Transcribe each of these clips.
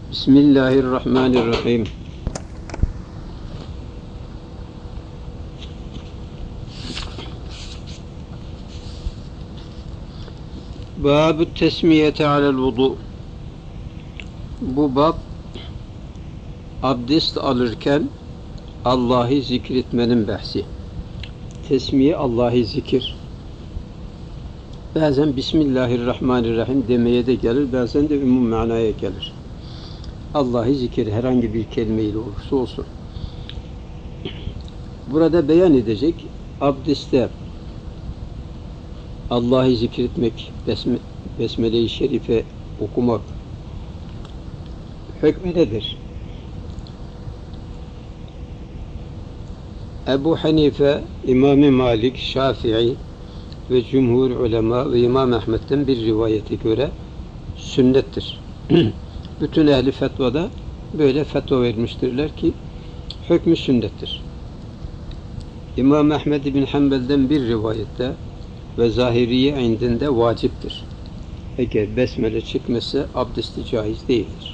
Bismillahirrahmanirrahim. Bab-ı tesmiyete alel vudu. Bu bab abdest alırken Allah'ı zikretmenin bahsi. Tesmiye Allah'ı zikir. Bazen Bismillahirrahmanirrahim demeye de gelir, bazen de ümum manaya gelir. Allah'ı zikir herhangi bir kelimeyle olursa olsun. Burada beyan edecek abdestte Allah'ı zikretmek, Besmele-i Şerife okumak hükmü nedir? Ebu Hanife, İmam-ı Malik, Şafii ve cumhur ulema ve İmam Ahmet'ten bir rivayete göre sünnettir. Bütün ehli fetvada böyle fetva vermiştirler ki hükmü sünnettir. İmam Ahmed bin Hanbel'den bir rivayette ve Zahiriye indinde vaciptir. Eğer besmele çıkmazsa abdesti caiz değildir.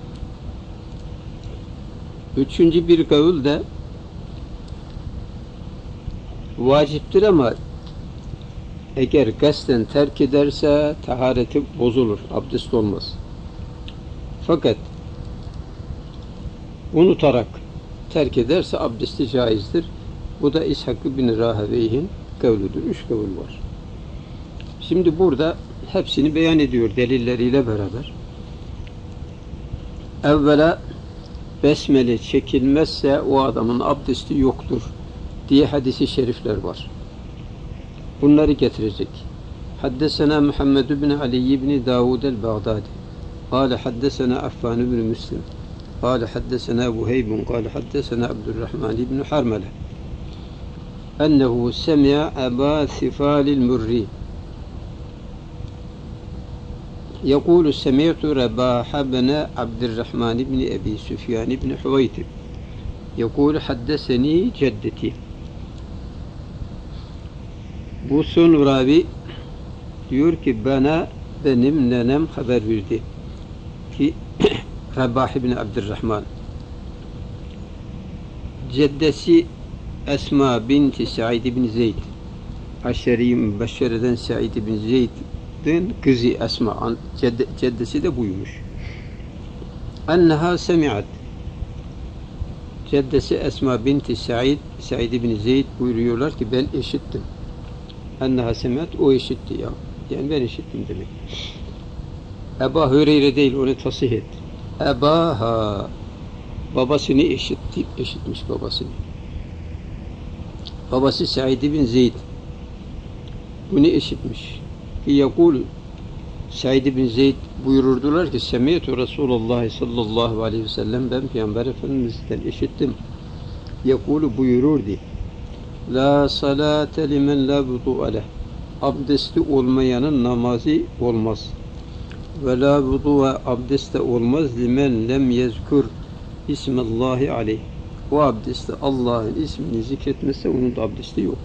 Üçüncü bir kavul de vaciptir ama eğer kasten terk ederse tahareti bozulur, abdest olmaz. Fakat unutarak terk ederse abdesti caizdir. Bu da İshak bin Raheveyh'in kavludur. 3 kavul var. Şimdi burada hepsini beyan ediyor delilleriyle beraber. Evvela besmele çekilmezse o adamın abdesti yoktur diye hadisi şerifler var. Bunları getirecek. Haddesena Muhammed bin Ali bin Davud el-Bağdadi قال حدثنا عفان بن مسلم قال حدثنا وهيب قال حدثنا عبد الرحمن بن حرملة أنه سمع أبا ثفال المري يقول سمعت رباح بن عبد الرحمن بن أبي سفيان بن حويتب يقول حدثني جدتي. Bu son ravi diyor ki benim nenem haber verdi ki Rabah ibn Abdurrahman ceddesi Esma binti Said ibn Zeyd Aşeri-i Mübeşşere'den Said ibn Zeyd'in kızı Esma ceddesi de buymuş. Enneha semi'at ceddesi Esma binti Said ibn Zeyd buyuruyorlar ki ben işittim. Enneha semi'at o işitti ya. Yani ben işittim demek. Ebu Hüreyre değil, onu tasih et. Ebaha, babasını işitmiş babasını. Babası Said bin Zeyd bunu işitmiş. Yakul Said bin Zeyd buyururdular ki Semiyetü Resulullah sallallahu aleyhi ve sellem ben Peygamber Efendimiz'den işittim. Yakulu buyururdu. La salate limen la vudu'a leh. Abdesti olmayanın namazı olmaz. Ve la vudu'a abdeste olmaz limen lem yezkur ismallahi aleyh. O abdeste Allah'ın ismini zikretmezse onun da abdesti yok.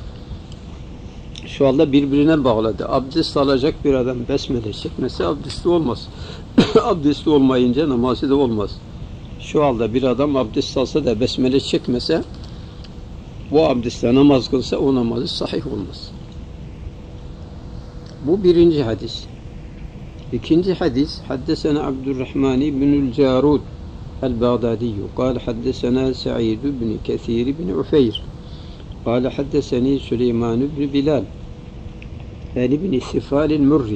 Şu anda birbirine bağladı. Abdest alacak bir adam besmele çekmezse abdesti olmaz. Abdesti olmayınca namazı da olmaz. Şu anda bir adam abdest alsa da besmele çekmese bu abdestle namaz kılsa o namazı sahih olmaz. Bu birinci hadis. İkinci hadis haddesena Abdurrahman ibnül Carud el-Bağdadi قال حدثنا سعيد بن كثير بن عفير قال حدثني سليمان بن بلال yani bin Sifal el-Murri.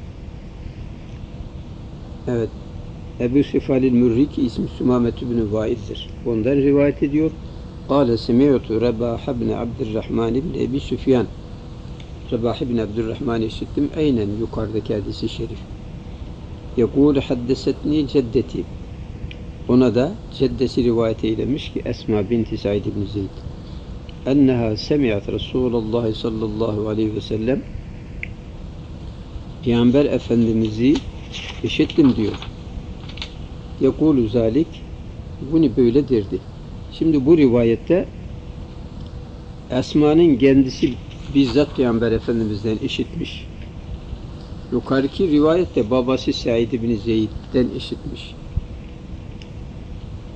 Evet. Ebu Sifal el-Murri ki ismi Sümamet ibn Vaiz'dir. Ondan rivayet ediyor. قال سمعت رباح بن عبد الرحمن بن أبي سفيان Rabah ibn Abdurrahman'ı işittim. Aynen yukarıdaki hadisi şerif. Yekûle haddesetni ceddeti. Ona da ceddesi rivayet eylemiş ki Esma binti Said ibn Zeyd. Enneha semi'at Resulullah sallallahu aleyhi ve sellem Peygamber Efendimiz'i işittim diyor. Yekûlü zalik bunu böyle derdi. Şimdi bu rivayette Esma'nın kendisi bizzat Peygamber Efendimiz'den işitmiş. Yukarıki rivayette babası Said bin Zeyd'den işitmiş.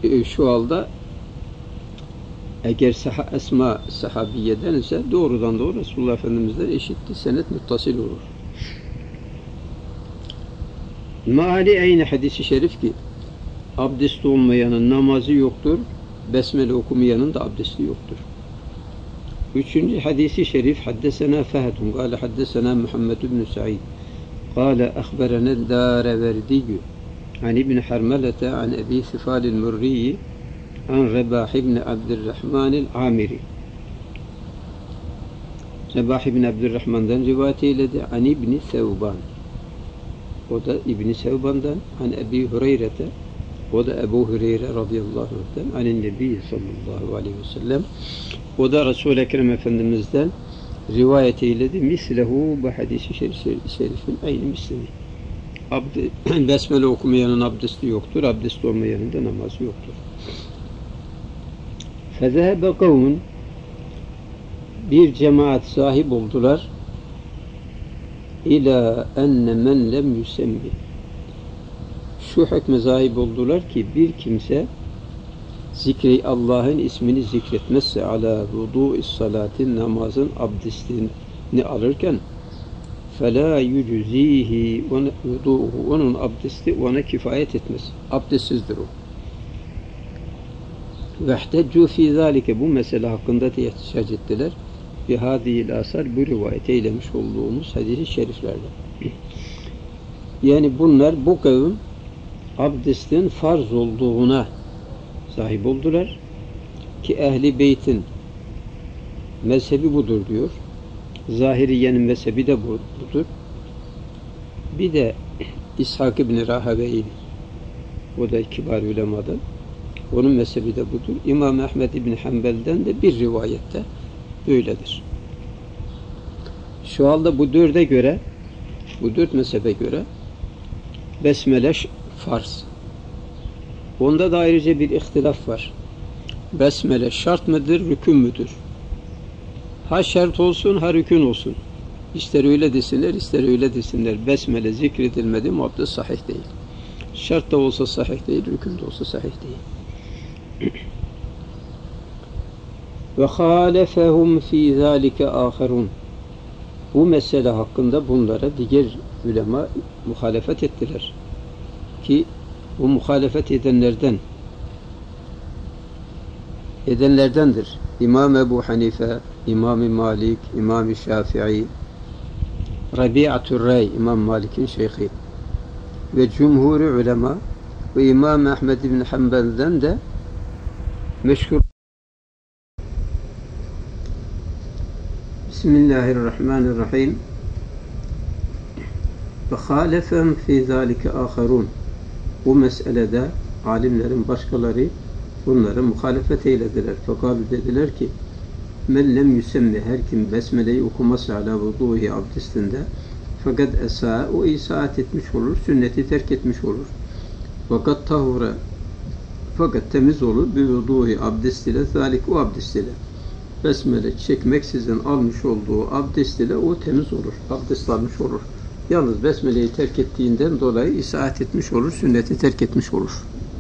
şu halde eğer esma sahabiyeden ise doğrudan doğru Resulullah Efendimiz'den eşitti, senet muttasil olur. Meali aynı hadisi şerif ki abdest olmayanın namazı yoktur, besmele okumayanın da abdesti yoktur. Üçüncü hadisi şerif haddesena Fehedun kâle haddesena Muhammed ibn Sa'id kâle ahberene Dâreverdiyyü an İbn Harmelete an Ebi Sifâlil Murriyi an Rebah ibn Abdurrahmanil Amiri. Rebah ibn Abdurrahman'dan rivayet eyledi. An İbn Sevban. O da İbn Sevban'dan. An Ebi Hureyre'te. O da Ebu Hureyre radıyallahu anh'ten. An Nebi sallallahu aleyhi ve sellem. O da Resul-i Ekrem Efendimiz'den rivayet eyledi. Mislehu bu hadisi şerifin aynı mislini. Besmele okumayanın abdesti yoktur. Abdest olmayanın da namazı yoktur. فَذَهَبَ قَوْمٌ bir cemaat sahip oldular ila enne men lem yusemmi şu hükme sahip oldular ki bir kimse zikri Allah'ın ismini zikretmezse ala vudu'is salatin namazın abdestini alırken فَلَا يُجُزِيهِ vudu'uhu onun abdesti ona kifayet etmez. Abdestsizdir o. وَاحْتَجُّوا فِي ذَٰلِكَ bu mesele hakkında da ihticac ettiler. بِهَذِهِ asar bu rivayet eylemiş olduğumuz hadis-i şeriflerle. Yani bunlar bu kavim abdestin farz olduğuna sahip oldular ki Ehli Beyt'in mezhebi budur diyor. Zahiriye'nin mezhebi de budur. Bir de İshak ibn Rahaveyn o da kibar ulemadan. Onun mezhebi de budur. İmam Ahmed ibn Hanbel'den de bir rivayette böyledir. Şu anda bu dört mezhebe göre besmele farz. Onda da ayrıca bir ihtilaf var. Besmele şart mıdır, rükün müdür? Ha şart olsun, ha rükün olsun. İster öyle desinler, ister öyle desinler. Besmele zikredilmedi mi abdest sahih değil. Şart da olsa sahih değil, rükün de olsa sahih değil. Ve halefehum fi zalike aherun. Bu mesele hakkında bunlara diğer ulema muhalefet ettiler. Ki bu muhalefet edenlerdendir. İmam Ebu Hanife, İmam Malik, İmam Şafii, Rabi'atul Ray, İmam Malik'in şeyhi ve cumhur ulema ve İmam Ahmed ibn Hanbel'den de meşhur. Bismillahirrahmanirrahim. Ve halefem fi zalike aharun. Bu meselede alimlerin başkaları bunları muhalefet eylediler. Fakat dediler ki men lem yusemmi her kim besmeleyi okumazsa ala vuduhi abdestinde fakat o isaat etmiş olur, sünneti terk etmiş olur. Fakat tahura fakat temiz olur bir vuduhi abdest ile zalik o abdest ile besmele çekmeksizin almış olduğu abdest ile o temiz olur. Abdest almış olur. Yalnız besmeleyi terk ettiğinden dolayı isaat etmiş olur, sünneti terk etmiş olur.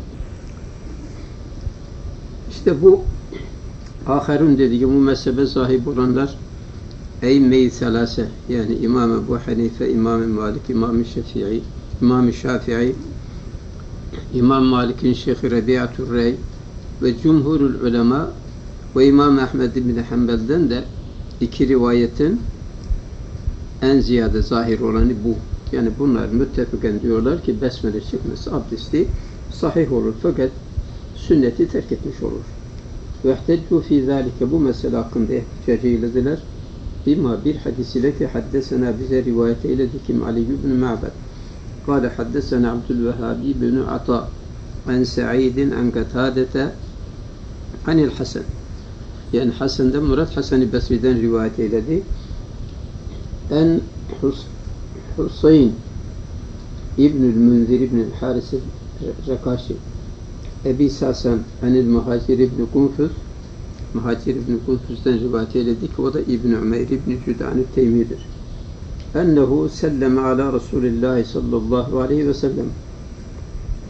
İşte bu aherun dediği bu mezhebe sahip olanlar ey selase yani İmam Ebu Hanife, İmam Malik, İmam Şafii, İmam Şafii, İmam Malik'in şeyhi Rabi'atul Ray ve cumhurul ulema ve İmam Ahmed ibn Hanbel'den de iki rivayetin en ziyade zahir olanı bu. Yani bunlar müttefiken diyorlar ki besmele çekmesi abdesti sahih olur fakat sünneti terk etmiş olur. وَاحْتَجُّوا فِي ذَٰلِكَ bu mesele hakkında ihticac eylediler. Bir hadis ile ki haddesena bize rivayet eyledi kim Ali ibn Ma'bad. قال حدثنا عبد الوهاب بن عطاء عن سعيد عن قتادة عن الحسن. Yani Hasan'dan Murat Hasan-ı Basri'den rivayet eyledi. En Husayn İbnül Münzir İbnül Haris Rakaşi Ebi Sasan Anil Muhacir İbn Kunfuz Muhacir İbn Kunfuz'dan rivayet eyledi ki o da İbn Umeyr İbn Cüd'an-ı Teymi'dir. Ennehu selleme ala Resulillah sallallahu aleyhi ve sellem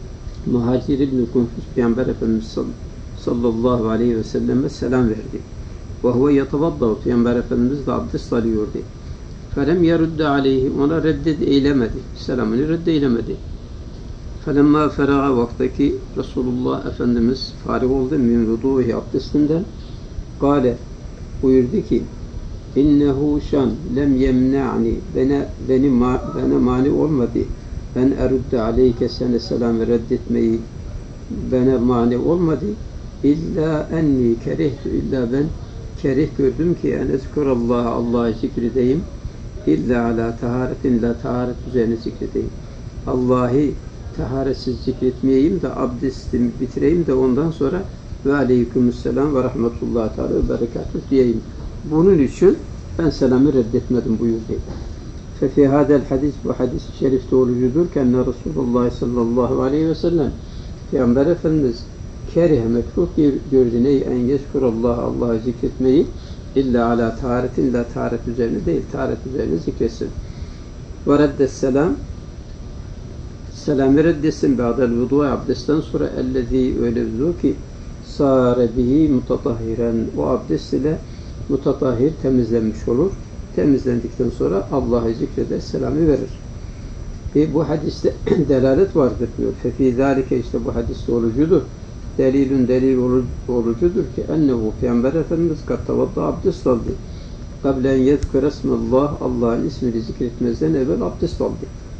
Muhacir İbn-i Kunfus Peygamber Efendimiz sallallahu aleyhi ve selleme selam verdi. Ve huve yetevaddav, Peygamber Efendimiz de abdest alıyordu. Felem yerudde aleyhi, ona reddet eylemedi. Selamını reddeylemedi. Felemma feraga, vaktaki Resulullah Efendimiz fârig oldu min vuduhi, abdestinden. Kale, buyurdu ki, innehu şan lem yemna'ni, bana mani olmadı. Ben erudde aleyke, sene selamı reddetmeyi bana mani olmadı. İlla enni kerihtu, illa ben kerih gördüm ki en ezkurallaha, Allah'ı zikredeyim. İlla ala taharetin, la taharet üzerine zikredeyim. Allah'ı taharetsiz zikretmeyeyim de abdestimi bitireyim de ondan sonra ve aleykümselam ve rahmetullahi teala ve berekatuhu diyeyim. Bunun için ben selamı reddetmedim buyurdu. Fefi hadel hadis, bu hadis-i şerifte olucudur ki enne Resulullah sallallahu aleyhi ve sellem Peygamber Efendimiz kerih, mekruh gördü neyi, en yezkurallah, Allah'ı zikretmeyi illa ala taharetin, illa taharet üzerine değil, taharet üzerine zikretsin. Ve reddesselam, selamı reddetsin ba'del vudu, abdestten sonra ellezî, öyle vudu ki sâre bihi mutatahhiren, o abdest ile mutatahhir, temizlenmiş olur. Temizlendikten sonra Allah'ı zikreder, selamı verir. Bu hadiste delalet vardır diyor. Fefî zâlike, işte bu hadiste olucudur. Delilün delil olucudur ki ennehu, Peygamber Efendimiz kattavadda, abdest aldı. Kablen yezkır esmallah, Allah'ın ismini zikretmezden evvel abdest aldı.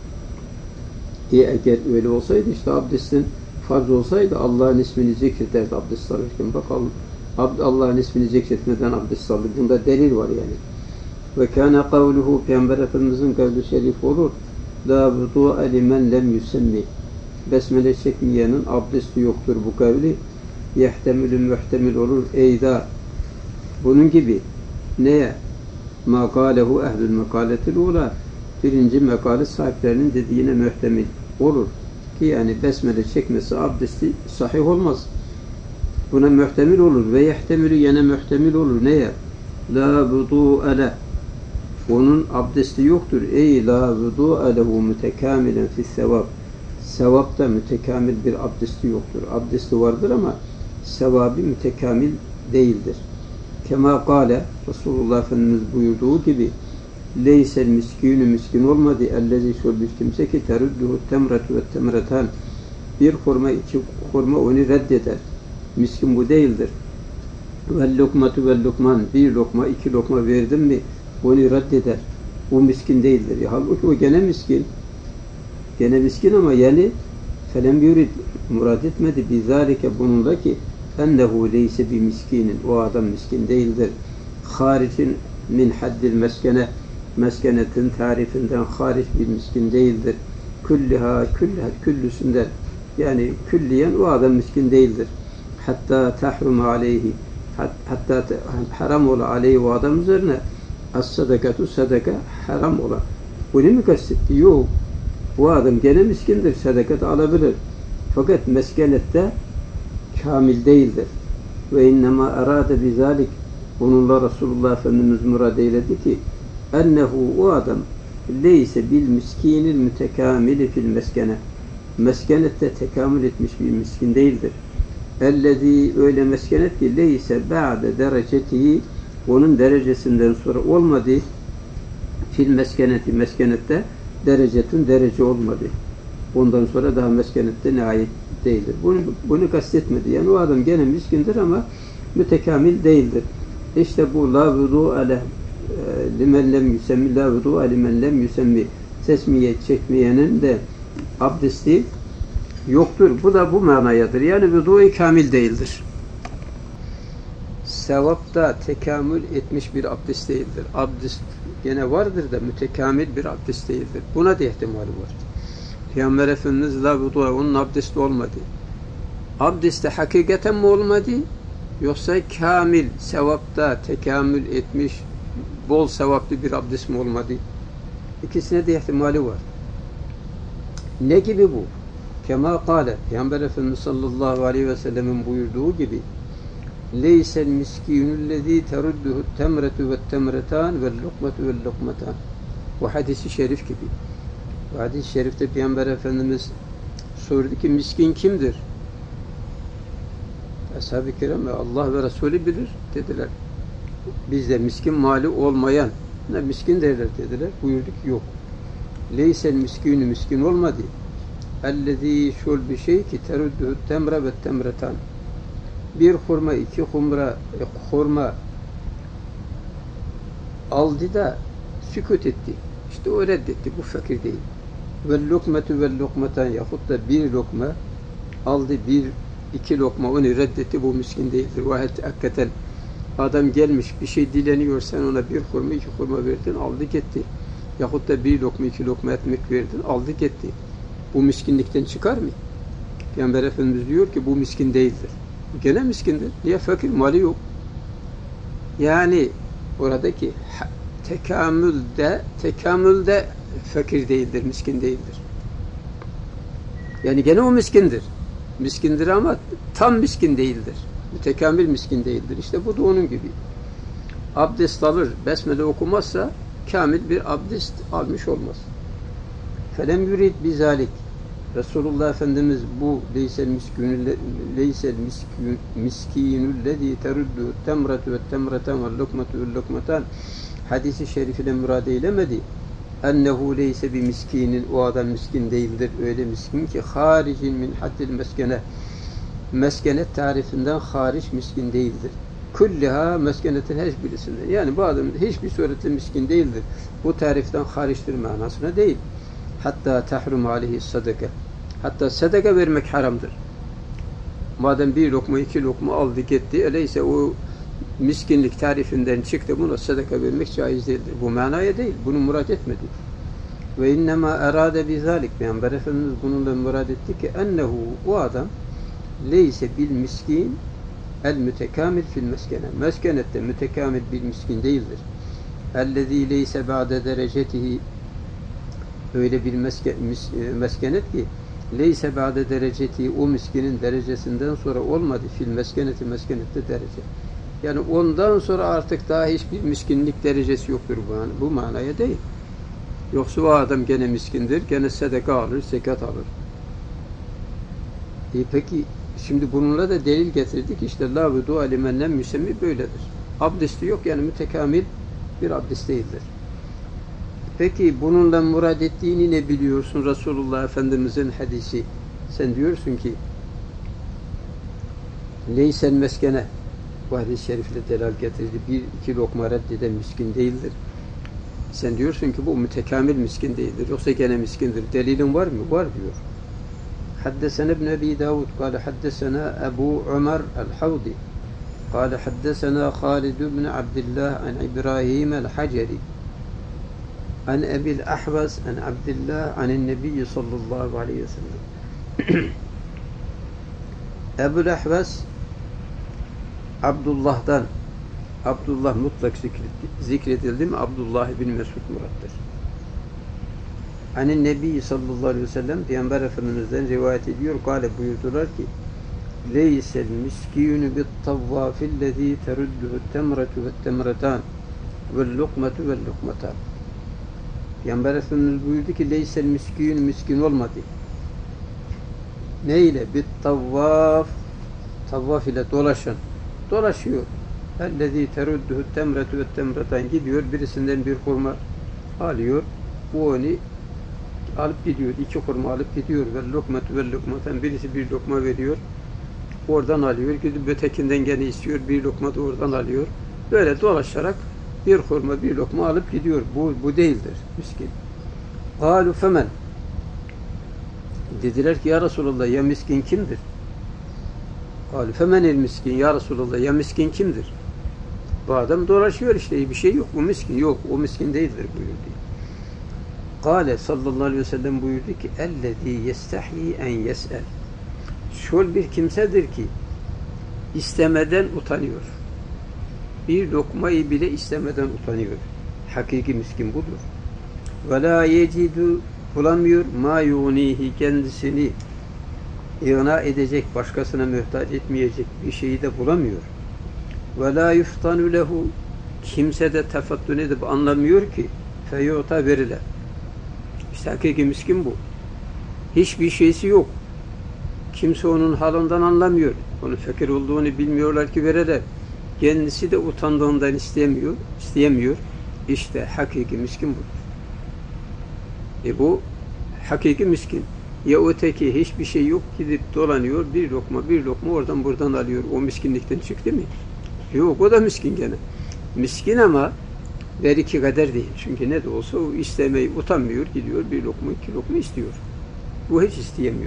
Eğer öyle olsaydı, işte abdestin farz olsaydı Allah'ın ismini zikrederdi abdest alırken. Bak, Allah'ın ismini zikretmeden abdest aldı. Bunda delil var yani. Ve kâne kavluhu, Peygamber Efendimiz'in kavlu şerif olur. La vudu'a limen lem yusemmi. Besmele çekmeyenin abdesti yoktur bu kavli. Yehtemilü muhtemil olur. Eyda. Bunun gibi neye? Ma kâlehu ehlül mekâletil ula. Birinci mekale sahiplerinin dediğine muhtemil olur. Ki yani besmele çekmesi abdesti sahih olmaz. Buna muhtemil olur. Ve yehtemilü, yine muhtemil olur. Neye? La vudu'a le. Onun abdesti yoktur. Ey la vudu'a lehu mütekamilen fi's-sevab. Sevapta mütekamil bir abdesti yoktur. Abdesti vardır ama sevabı mütekamil değildir. Kema kâle, Resulullah Efendimiz buyurduğu gibi leysel miskînü, miskin olmadı. Ellezî, şol bir kimse ki terudduhu temretu ve temretan. Bir hurma, iki hurma onu reddeder. Miskin bu değildir. Ve lokmatu ve lokman. Bir lokma, iki lokma verdim mi onu reddeder. O miskin değildir. Halbuki o gene miskin. Gene miskin ama yani felem yurid, murad etmedi bizalike, bununla ki ennehu leyse bi miskinin, o adam miskin değildir. Haricin min haddil meskene, meskenetin tarifinden hariç bir miskin değildir. Külliha, küllüsünden, yani külliyen o adam miskin değildir. Hatta tahrum aleyhi, hatta haram ola aleyhi, o adam üzerine as-sadakatu, sadaka haram ola. Bunu mu kastetti? Yok. Bu adam gene miskindir, sadakat alabilir. Fakat meskenette kamil değildir. Ve innema arade bizalik, bununla Resulullah Efendimiz murad eyledi ki ennehu, o adam leyse bil miskinil mütekamili fil meskene, meskenette tekamül etmiş bir miskin değildir. Ellezî, öyle meskenet ki leyse ba'de derecetihi, onun derecesinden sonra olmadı fil meskeneti, meskenette derecetun, derece olmadı. Ondan sonra daha meskenette nihayet değildir. Bunu kastetmedi. Yani o adam gene miskindir ama mütekamil değildir. İşte bu la vudu'a limen lem yusemmi, la vudu'a limen lem yusemmi, tesmiye çekmeyenin de abdesti yoktur. Bu da bu manayadır. Yani vudu'u kamil değildir. Sevapta tekamül etmiş bir abdest değildir. Abdest gene vardır da mütekamil bir abdest değildir. Buna da ihtimali var. Peygamber Efendimiz la vudu'a, onun abdesti olmadı. Abdesti hakikaten mi olmadı? Yoksa kamil, sevapta tekamül etmiş, bol sevaplı bir abdest mi olmadı? İkisine de ihtimali var. Ne gibi bu? Kema kâle, Peygamber Efendimiz sallallahu aleyhi ve sellemin buyurduğu gibi leysel miskinüllezî terudduhu temretu ve temretan ve lokmetu ve lokmetan. Bu hadis-i şerif gibi. Bu hadis-i şerifte Peygamber Efendimiz Sordu ki miskin kimdir? Ashab-ı kiram Allah ve Resulü bilir dediler. Bizde miskin mali olmayan ne miskin derler dediler. Buyurdu ki yok. Leysel miskinu miskin olmadı. Ellezî şol bir şey ki teruddu temre ve temretan. Bir hurma, iki hurma aldı da sükut etti. İşte o reddetti. Bu fakir değil. Ve lokmetu ve lokmetan yahut da bir lokma aldı, iki lokma onu reddetti. Bu miskin değildir. Vahid hakikaten adam gelmiş bir şey dileniyor, sen ona bir hurma, iki hurma verdin, aldı gitti. Yahut da bir lokma, iki lokma ekmek verdin, aldı gitti. Bu miskinlikten çıkar mı? Peygamber Efendimiz diyor ki bu miskin değildir. Gene miskindir. Niye? Fakir, mali yok. Yani oradaki tekamülde fakir değildir, miskin değildir. Yani gene o miskindir. Miskindir ama tam miskin değildir. Mütekamil miskin değildir. İşte bu da onun gibi. Abdest alır, besmele okumazsa kamil bir abdest almış olmaz. Felem yurid bizalik. Resulullah Efendimiz bu leysel miskinüllezî teruddu temretu ve temreten ve lokmetu ve lokmetan hadisi şerifine murad eylemedi. Ennehu leyse bi miskinin, o adam miskin değildir. Öyle miskin ki haricin min haddil meskene, meskenet tarifinden hariç miskin değildir. Kulliha meskenetin hiçbirisinden. Yani bu adam hiçbir suretle miskin değildir. Bu tariften hariçtir manasına değil. Hatta tahrum aleyhi sadaka. Hatta sadaka vermek haramdır. Madem bir lokma, iki lokma aldı gitti, öyleyse o miskinlik tarifinden çıktı, buna sadaka vermek caiz değildir. Bu manaya değil, bunu murad etmedi. Ve innema erade bizalik. Peygamber Efendimiz bununla murad etti ki ennehu, o adam leyse bil miskin el mütekamil fil meskene. Meskenette mütekamil bir miskin değildir. Ellezî leyse ba'de derecetihi, öyle bir meskenet ki leyse ba'de derecetihi, o miskinin derecesinden sonra olmadı fil meskeneti, meskenette derece. Yani ondan sonra artık daha hiçbir miskinlik derecesi yoktur bu manaya değil. Yoksa o adam gene miskindir, gene sedeka alır, zekat alır. Peki şimdi bununla da delil getirdik. İşte la ve dua limennen müsemmi böyledir. Abdesti yok, yani mütekamil bir abdest değildir. Peki bununla murad ettiğini ne biliyorsun? Resulullah Efendimizin hadisi. Sen diyorsun ki leysel meskene, bu hadis-i şerifle delal getirdi. Bir iki lokma reddeden miskin değildir. Sen diyorsun ki bu mütekamil miskin değildir. Yoksa gene miskindir. Delilin var mı? Var diyor. حدثنا ابن أبي داود قال حدثنا أبو عمر الحوضي قال حدثنا خالد بن عبد الله عن إبراهيم الحجري عن أبي الأحوص عن عبد الله عن النبي صلى الله عليه وسلم. Ebu'l Ahvas Abdullah'dan, Abdullah mutlak zikredildi mi Abdullah bin Mesud murattır. Hani Nebi sallallahu aleyhi ve sellem Peygamber Efendimiz'den rivayet ediyor. Kale buyurdular ki leysel miskinu bit tavvafillezî terudduhu temretu ve temretan ve lukmetu ve lukmetan. Peygamber Efendimiz buyurdu ki leysel miskinu, miskin olmadı. Ne ile? Bit tavvaf, tavvaf ile dolaşan. Dolaşıyor. Ellezî terudduhu temretu ve temretan, gidiyor birisinden bir hurma alıyor. Bu onu alıp gidiyor. İki hurma alıp gidiyor. Ve lokmetu ve lokmatan, birisi bir lokma veriyor. Oradan alıyor. Gidip ötekinden gene istiyor. Bir lokma da oradan alıyor. Böyle dolaşarak bir hurma, bir lokma alıp gidiyor. Bu değildir miskin. Kâlu femen. Dediler ki ya Resulallah, ya miskin kimdir? Kâlu femenil miskin. Ya Resulallah, ya miskin kimdir? Bu adam dolaşıyor işte, bir şey yok. Bu miskin yok. O miskin değildir buyurdu. Kâle sallallahu aleyhi ve sellem buyurdu ki ellezî yestahyi en yes'el. Şöyle bir kimsedir ki istemeden utanıyor. Bir lokmayı bile istemeden utanıyor. Hakiki miskin budur. Ve la yecidu, bulamıyor, ma yunihi, kendisini igna edecek, başkasına muhtaç etmeyecek bir şeyi de bulamıyor. Ve la yuftanu lehu, kimse de tefattun edip anlamıyor ki feyuta veriler. İşte hakiki miskin bu. Hiçbir şeysi yok. Kimse onun halından anlamıyor. Onun fakir olduğunu bilmiyorlar ki vereler. Kendisi de utandığından isteyemiyor. İşte hakiki miskin budur. Bu hakiki miskin. Ya öteki hiçbir şey yok, gidip dolanıyor, bir lokma oradan buradan alıyor. O miskinlikten çıktı mı? Yok, o da miskin gene. Miskin ama beriki kader değil. Çünkü ne de olsa o istemeyi utanmıyor, gidiyor bir lokma, iki lokma istiyor. Bu hiç isteyemiyor.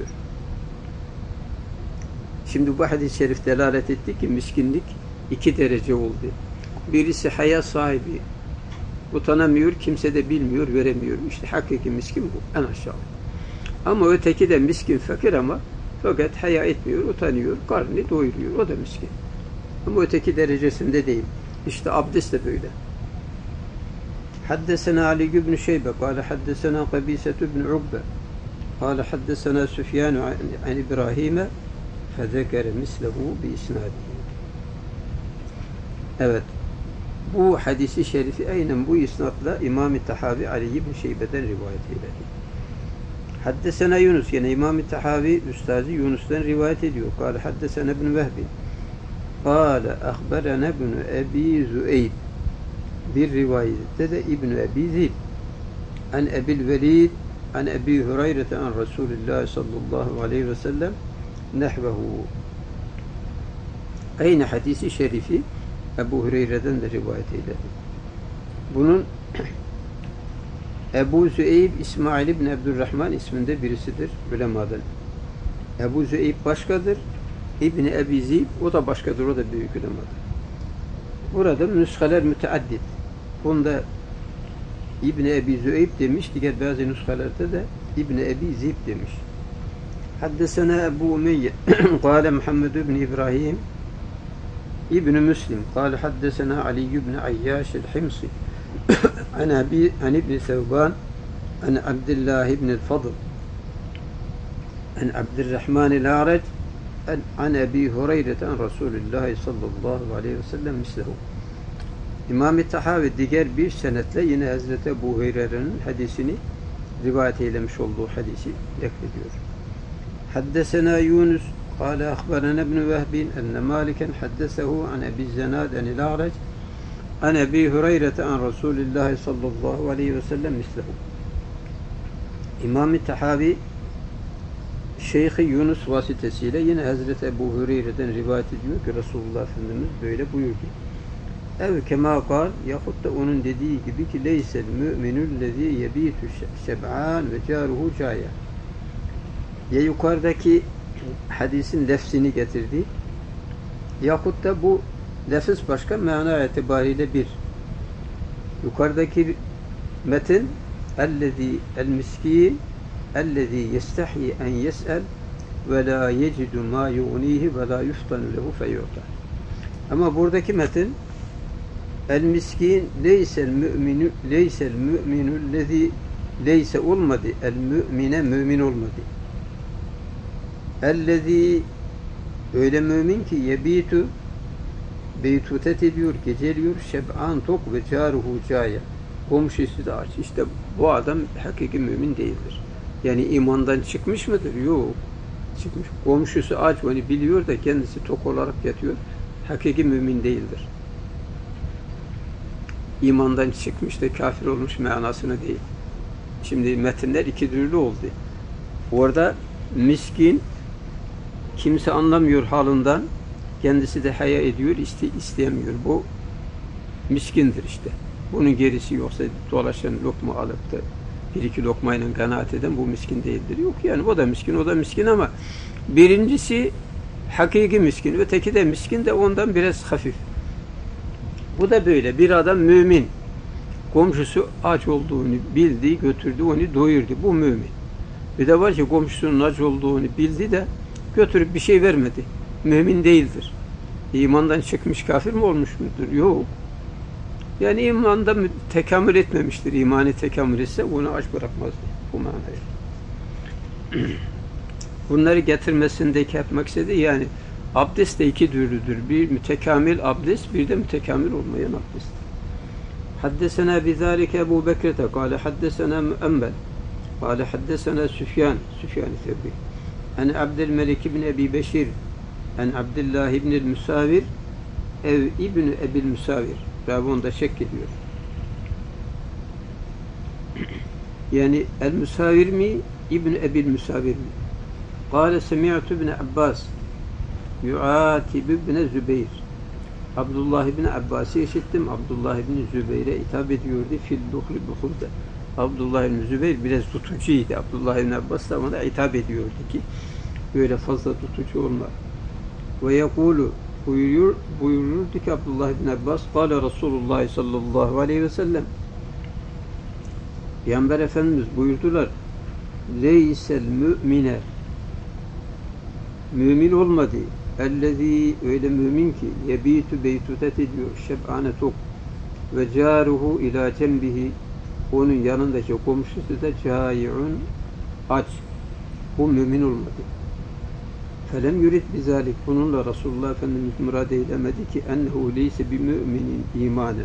Şimdi bu hadis-i şerif delalet etti ki miskinlik 2 derece oldu. Birisi haya sahibi, utanamıyor, kimse de bilmiyor, veremiyor. İşte hakiki miskin bu, en aşağı. Ama öteki de miskin, fakir ama fakat haya etmiyor, utanıyor, karnını doyuruyor. O da miskin. Ama öteki derecesinde değil. İşte abdest de böyle. Haddesena Ali ibn Şeybe, kâle haddesena Kabiset ibn Ukbe, kâle haddesena Süfyan an İbrahim'e fezekere mislehu bi isnadihi. Evet. Bu hadisi şerifi aynen bu isnatla İmam-ı Tahavi Ali ibn Şeybe'den rivayet eyledi. Haddesena Yunus, yani İmam-ı Tahavi Üstazı Yunus'tan rivayet ediyor. Kâle haddesena ibn Vehbi. Kâle ahberena ibn Ebi Züeyb. Bir rivayette de İbn Ebi Zib. An Ebil Velid an Ebi Hureyre an Resulullah sallallahu aleyhi ve sellem nehvehu. Aynı hadisi şerifi Ebu Hureyre'den de rivayet eyledi. Bunun Ebu Züeyb İsmail ibn Abdurrahman isminde birisidir ulemadan. Ebu Züeyb başkadır. İbni Ebi Zib o da başkadır. O da büyük ulemadır. Burada nüshalar müteaddit. Bunda İbni Ebi Züeyb demiş. Diğer bazı nüshalerde de İbni Ebi Zib demiş. Haddesena Ebu Umeyye kâle Muhammed ibn İbrahim İbn Müslim kâle haddesena Ali ibn Ayyaş el-Himsi an İbn Sevban an Abdullah ibn el-Fadl an Abdurrahman el-A'rac an Ebi Hureyre'ten Resulullah sallallahu aleyhi ve sellem mislehu. İmam-ı Tahavi diğer bir senetle yine Hazreti Ebu Hureyre'nin hadisini rivayet eylemiş olduğu hadisi naklediyor. Haddesena Yunus قال أخبرنا ابن وهب أن مالكا حدثه عن أبي الزناد عن الأعرج عن أبي هريرة عن رسول الله صلى الله عليه وسلم مثله. İmam-ı Tahavi Şeyh Yunus vasıtasıyla yine Hazreti Ebu Hureyre'den rivayet ediyor ki Resulullah Efendimiz böyle buyurdu. Ev kema kal, yahut da onun dediği gibi ki leysel mü'minüllezî yebîtü şeb'an ve câruhu câya. Ya yukarıdaki hadisin lefzini getirdi. Yahut da bu lefz başka, mana itibariyle bir. Yukarıdaki metin ellezî el-miskîn ellezî yestahyi en yes'el ve la yecidu ma yu'nîhi ve la yuftanu lehu feyu'ta. Ama buradaki metin el-miskin leysel mü'minü lezî leyse olmadı. El-mü'mine mümin olmadı. Ellezî öyle mümin ki yebitu beytutet ediyor, geceliyor, şeb'an tok ve caruhu caya. Komşusu da aç. İşte bu adam hakiki mümin değildir. Yani imandan çıkmış mıdır? Yok. Çıkmış. Komşusu aç, onu biliyor da kendisi tok olarak yatıyor. Hakiki mümin değildir. İmandan çıkmış da kafir olmuş manasına değil. Şimdi metinler iki türlü oldu. Orada miskin kimse anlamıyor halından, kendisi de haya ediyor, isteyemiyor. Bu miskindir işte. Bunun gerisi yoksa dolaşan lokma alıp da bir iki lokmayla kanaat eden bu miskin değildir. Yok yani o da miskin ama birincisi hakiki miskin, öteki de miskin de ondan biraz hafif. Bu da böyle. Bir adam mümin. Komşusu aç olduğunu bildi, götürdü, onu doyurdu. Bu mümin. Bir de var ki komşusunun aç olduğunu bildi de götürüp bir şey vermedi. Mümin değildir. İmandan çıkmış kafir mi olmuş mudur? Yok. Yani imanda tekamül etmemiştir. İmanı tekamül etse onu aç bırakmazdı. Bu manaya. Bunları getirmesindeki hep maksedi yani abdest de iki türlüdür. Bir mütekamil abdest, bir de mütekamil olmayan abdest. Haddesena bizalike Ebu Bekrete kâle haddesena Mü'emmel kâle haddesena Süfyan Tevbi en Abdülmelik ibn Ebi Beşir en Abdullah ibn Müsavir ev ibn Ebil Müsavir. Ravi onda şek ediyor. Yani el-Müsavir mi? İbn Ebil Müsavir mi? Kâle semi'tu ibn Abbas yu'atib ibn Zübeyir. Abdullah ibn Abbas'ı işittim. Abdullah ibn Zübeyir'e hitap ediyordu. Fil buhri buhurda. Abdullah ibn Zübeyir biraz tutucuydu. Abdullah ibn Abbas da ona hitap ediyordu ki böyle fazla tutucu olma. Ve yekulu buyururdu ki Abdullah ibn Abbas kâle Resulullah sallallahu aleyhi ve sellem Peygamber Efendimiz buyurdular leysel mü'mine mümin olmadı ellezî öyle mümin ki yebîtü beytutet ediyor şeb'ane tok ve câruhu ilâ cembihi onun yanındaki komşusu da câi'un aç. Bu mümin olmadı. Felem yurid bizalik. Bununla Resulullah Efendimiz murad eylemedi ki ennehu leyse bi müminin imanen.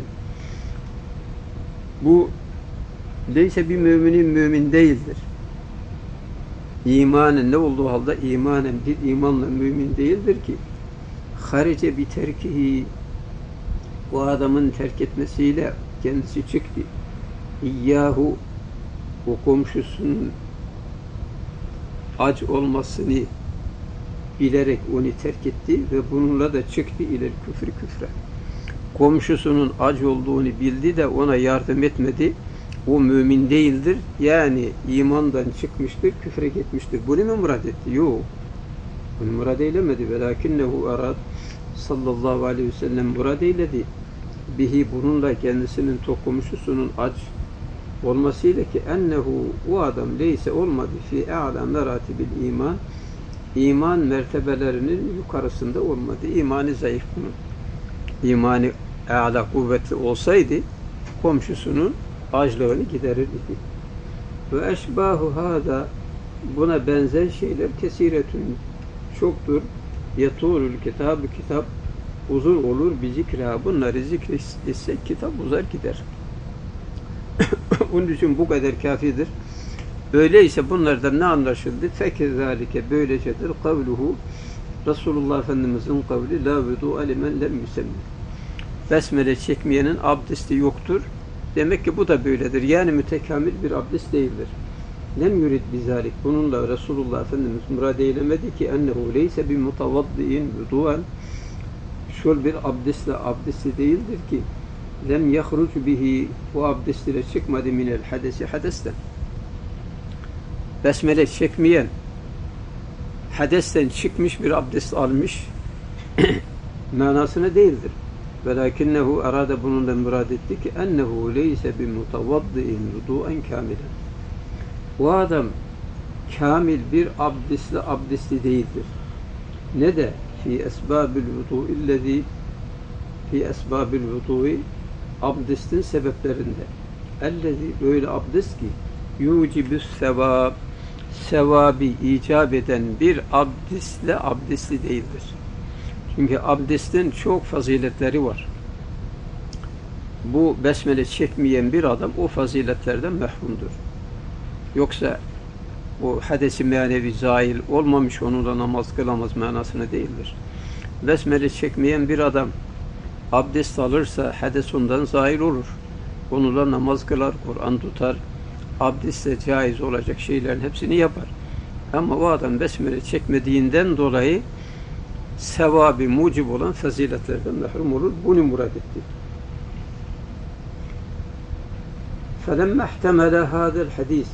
Bu leyse bir müminin mümin değildir. İmanen ne olduğu halde imanen bir imanla mümin değildir ki harice bi terkihi o adamın terk etmesiyle kendisi çıktı. İyyahu o komşusunun aç olmasını bilerek onu terk etti ve bununla da çıktı ileri küfre. Komşusunun aç olduğunu bildi de ona yardım etmedi. O mümin değildir. Yani imandan çıkmıştır, küfre gitmiştir. Bunu mu murad etti? Yok. Bunu murad eylemedi. Velakinnehu arad sallallahu aleyhi ve sellem murad eyledi. Bihi bununla kendisinin komşusunun aç olmasıyla ki ennehu o adam leyse olmadı fi a'la meratibil iman iman mertebelerinin yukarısında olmadı. İmanı zayıf bunun. İmanı a'la kuvvetli olsaydı komşusunun açlığını giderirdi. Ve eşbahu hada buna benzer şeyler kesiretün çoktur. Yetûlül kitab kitap uzun olur bir zikra. Bunları zikretsek kitap uzar gider. Onun için bu kadar kafidir. Öyleyse bunlardan ne anlaşıldı? Fekezalike böylecedir. Kavluhu Resulullah Efendimiz'in kavli la vudu alimen lem yüsemmi. Besmele çekmeyenin abdesti yoktur. Demek ki bu da böyledir. Yani mütekamil bir abdest değildir. Lem yurid bizalik. Bununla Resulullah Efendimiz murad eylemedi ki ennehu leyse bi mutavaddiin vudu'an şöyle bir abdesti değildir ki lem yahrucu bihi o abdest ile çıkmadı minel hadesi hadesten. Besmele çekmeyen hadesten çıkmış bir abdest almış manasına değildir. Velakinnehu arada bununla murad etti ki ennehu leyse bi mutavaddiin vudu'an kamilen. O adam kamil bir abdesti değildir. Ne de fi esbabil vudu illezî fi esbabil vudu'i abdestin sebeplerinde. Ellezî öyle abdest ki yucibüs sevabı icap eden bir abdestli değildir. Çünkü abdestin çok faziletleri var. Bu besmele çekmeyen bir adam o faziletlerden mehrumdur. Yoksa o hadesi manevi zahil olmamış onunla namaz kılamaz manasına değildir. Besmele çekmeyen bir adam abdest alırsa hades ondan zahil olur. Onunla namaz kılar, Kur'an tutar, abdestle caiz olacak şeylerin hepsini yapar. Ama o adam besmele çekmediğinden dolayı sevabı mucib olan faziletlerden mahrum olur. Bunu murad etti. فَلَمَّ احْتَمَلَ هَذَا الْحَدِيثِ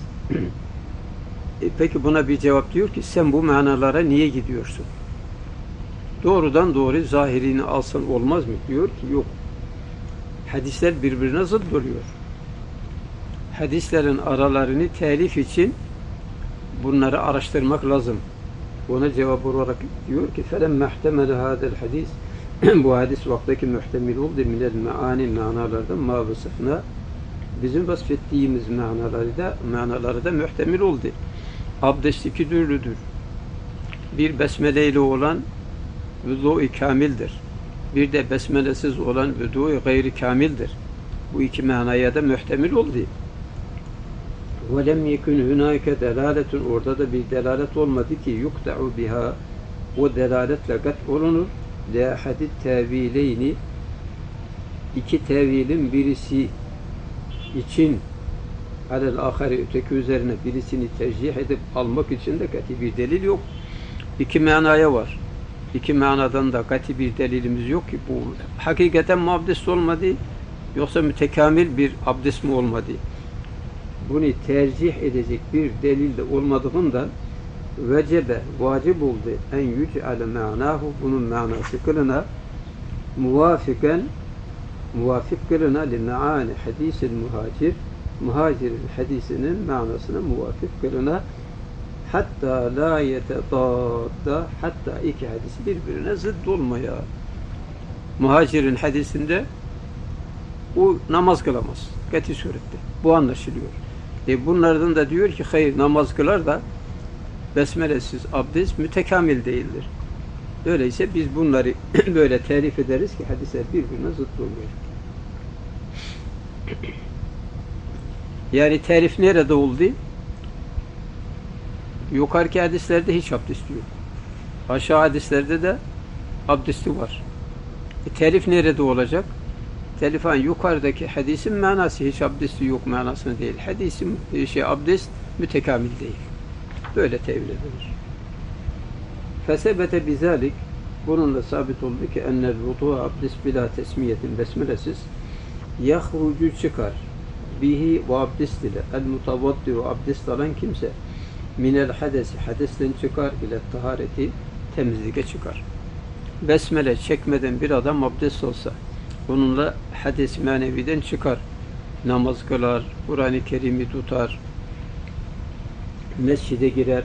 Peki buna bir cevap diyor ki sen bu manalara niye gidiyorsun? Doğrudan doğru zahirini alsan olmaz mı? Diyor ki yok. Hadisler birbirine zıt oluyor. Hadislerin aralarını telif için bunları araştırmak lazım. Ona cevap olarak diyor ki فَلَمَّ احْتَمَلَ هَذَا الْحَدِيثِ Bu hadis vaktaki muhtemil oldu. Minel meani manalardan ma vasıfına bizim vasfettiğimiz manaları da muhtemil oldu. Abdest iki türlüdür. Bir besmele ile olan vüdu-i kamildir. Bir de besmelesiz olan vüdu-i gayri kamildir. Bu iki manaya da muhtemil oldu. وَلَمْ يَكُنْ هُنَاكَ دَلَالَةٌ Orada da bir delalet olmadı ki يُقْتَعُ biha o delaletle kat olunur. لَاحَدِ التَّاوِيلَيْنِ İki tevilin birisi için alel ahari öteki üzerine birisini tercih edip almak için de kati bir delil yok. İki manaya var. İki manadan da kati bir delilimiz yok ki bu hakikaten mi abdest olmadı yoksa mütekamil bir abdest mi olmadı? Bunu tercih edecek bir delil de olmadığından vecebe vacip oldu en yüc'ale ma'nahu bunun manası kılına muvafık kılına li me'ani hadisil muhacir muhacirin hadisinin manasına muvafık kılına hatta la yetedadda hatta iki hadisi birbirine zıt olmaya muhacirin hadisinde o namaz kılamaz kati surette bu anlaşılıyor. Bunlardan da diyor ki hayır namaz kılar da besmelesiz abdest mütekamil değildir. Öyleyse biz bunları böyle terif ederiz ki hadisler birbirine zıt oluyor. Yani terif nerede oldu? Yukarıki hadislerde hiç abdesti yok. Aşağı hadislerde de abdesti var. Terif nerede olacak? Telifan yukarıdaki hadisin manası hiç abdesti yok manasını değil. Hadisin abdest mütekamil değil. Böyle tevil edilir. Fesebete bizalik bununla sabit oldu ki ennel vudu'a abdest bila tesmiyetin besmelesiz yahrucu çıkar bihi ve abdest ile el mutavaddiru abdest alan kimse minel hadesi hadesten çıkar ile tahareti temizliğe çıkar. Besmele çekmeden bir adam abdest olsa bununla hadis maneviden çıkar. Namaz kılar, Kur'an-ı Kerim'i tutar, mescide girer.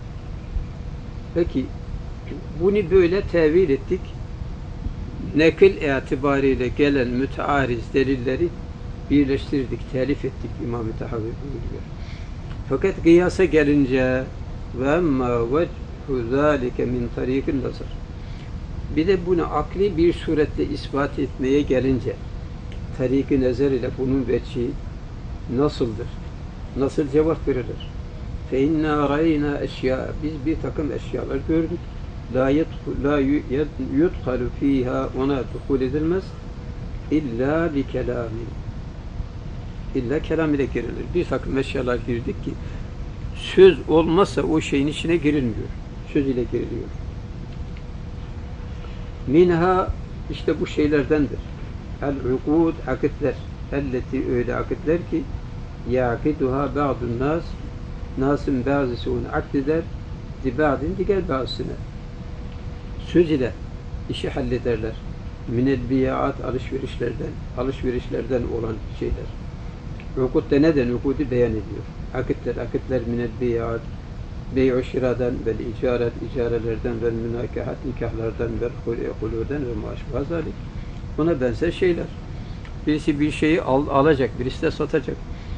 Peki bunu böyle tevil ettik. Nekil itibariyle gelen müteariz delilleri birleştirdik, telif ettik İmam-ı Tahavi buyuruyor. Fakat kıyasa gelince ve emmâ vechu zâlike min tarîkil nazar bir de bunu akli bir surette ispat etmeye gelince tarik-i nezer ile bunun vecihi nasıldır? Nasıl cevap verilir? فَاِنَّا رَيْنَا eşya biz bir takım eşyalar gördük. La yudhalu fiha ona duhul edilmez illa bi kelamin. İlla kelam ile girilir. Bir takım eşyalar girdik ki söz olmazsa o şeyin içine girilmiyor. Söz ile giriliyor. Minha işte bu şeylerdendir. El-ukud akitler. Elleti öyle akitler ki yakiduha ba'dun nas nasın bazısı onu akdeder dibadin diğer bazısına. Söz ile işi hallederler. Minel biyaat alışverişlerden olan şeyler. Ukud de neden? Ukudu beyan ediyor. Akitler minel biyaat bey-i şiradan vel icarelerden vel münakahat nikahlardan vel hulûden ve maşbazalik. Buna benzer şeyler. Birisi bir şeyi alacak, birisi de satacak.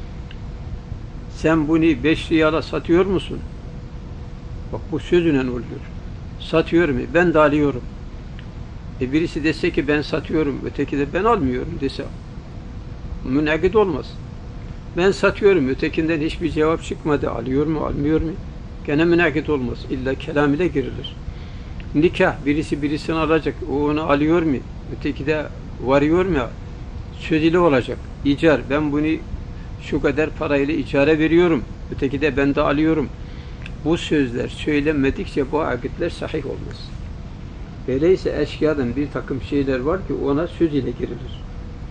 Sen bunu 5 riyala satıyor musun? Bak bu sözünen oluyor. Satıyor mu? Ben de alıyorum. Birisi dese ki ben satıyorum, öteki de ben almıyorum dese münakit olmaz. Ben satıyorum, ötekinden hiçbir cevap çıkmadı. Alıyor mu, almıyor mu? Gene münakit olmaz. İlla kelam ile girilir. Nikah, birisi birisini alacak. O onu alıyor mu? Öteki de varıyor mu? Söz ile olacak. İcar, ben bunu şu kadar parayla icara veriyorum. Öteki de ben de alıyorum. Bu sözler söylenmedikçe bu akitler sahih olmaz. Öyleyse eşyadan bir takım şeyler var ki ona söz ile girilir.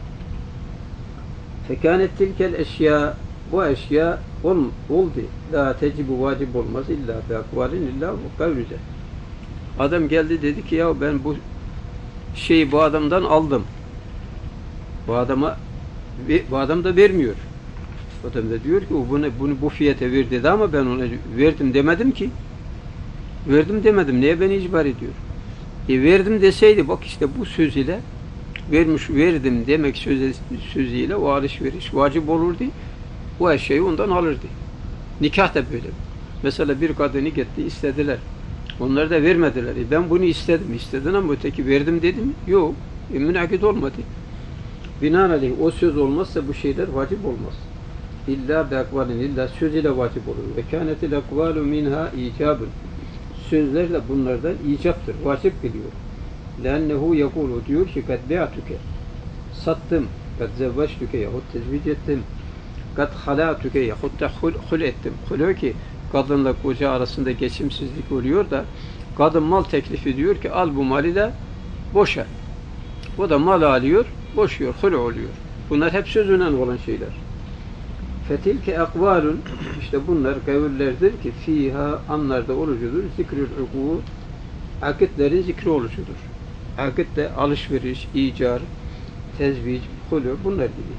Fekânet tilkel eşya bu eşya oldu. La tecibu vacip olmaz illa bi akvalin illa bu kavlice. Adam geldi dedi ki ya ben bu şeyi bu adamdan aldım. Bu adam da vermiyor. Adam da diyor ki bunu bu fiyata ver dedi ama ben ona verdim demedim ki. Verdim demedim. Niye beni icbar ediyor? Verdim deseydi bak işte bu söz ile verdim demek sözüyle o alışveriş vacip olurdu. O eşyayı ondan alırdı. Nikah da böyle. Mesela bir kadını gitti istediler. Onlar da vermediler. Ben bunu istedin ama öteki verdim dedim. Yok. Münakit olmadı. Binaenaleyh o söz olmazsa bu şeyler vacip olmaz. illa bi akvalin, illa söz ile vacip olur. Ve kânetil akvalu minha icabun. Sözler de bunlardan icaptır, vacip biliyor. Lennehu yekulu, diyor ki kad bi'atuke, sattım, kad zevveçtüke yahut tezvic ettim, kad halâtüke yahut da hul ettim. Hul ki kadınla koca arasında geçimsizlik oluyor da kadın mal teklif ediyor ki al bu mali de boşa. O da mal alıyor, boşuyor, hul oluyor. Bunlar hep sözüyle olan şeyler. Fetilke akvalun, işte bunlar kavullerdir ki fiha, anlarda olucudur. Zikrül ukû, akitlerin zikri olucudur. Akit de alışveriş, icar, tezvic, hulü, bunlar gibi.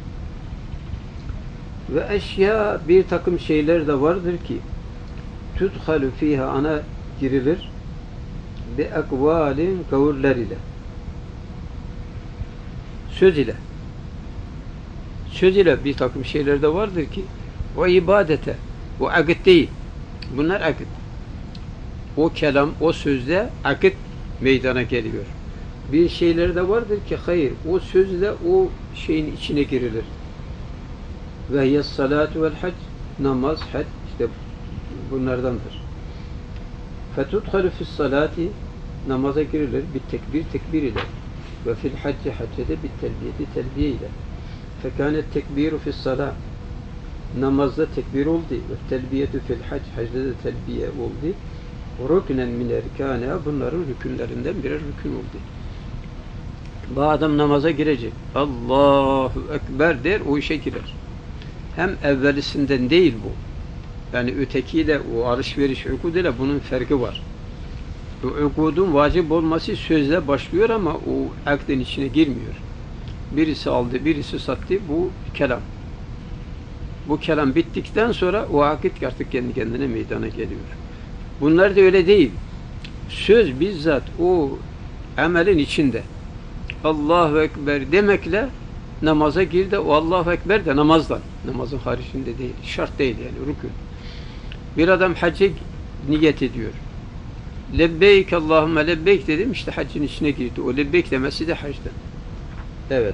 Ve eşya, bir takım şeyler de vardır ki tudhalu fiha, ana girilir bi akvalin, kavuller ile, söz ile. Söz ile bir takım şeyler de vardır ki o ibadete, o akit değil. Bunlar akit. O kelam, o sözde akit meydana geliyor. Bir şeyler de vardır ki hayır, o sözle o şeyin içine girilir. Ve hiyes salatu vel hac, namaz, hac, işte bunlardandır. Fetudhalu fis salati, namaza girilir bir tekbir ile. Ve fil hacci, haccede bir telbiye ile. Fekânet tekbiru fis salat, namazda tekbir oldu. Ve telbiyetü fil hac, hacde de telbiye oldu. Ruknen min erkâneha, bunların rükünlerinden birer rükün oldu. Bu adam namaza girecek, Allahu Ekber der, o işe girer. Hem evvelisinden değil bu. Yani ötekiyle, o alışveriş ukuduyla bunun farkı var. Bu ukudun vacip olması sözle başlıyor ama o akdin içine girmiyor. Birisi aldı, birisi sattı, bu kelam. Bu kelam bittikten sonra o akit artık kendi kendine meydana geliyor. Bunlar da öyle değil. Söz bizzat o amelin içinde. Allahu Ekber demekle namaza gir de o Allahu Ekber de namazdan. Namazın haricinde değil. Şart değil yani, rükün. Bir adam hacca niyet ediyor. Lebbeyk Allahümme lebbeyk dedim, işte haccın içine girdi. O lebbeyk demesi de hacdan. Evet.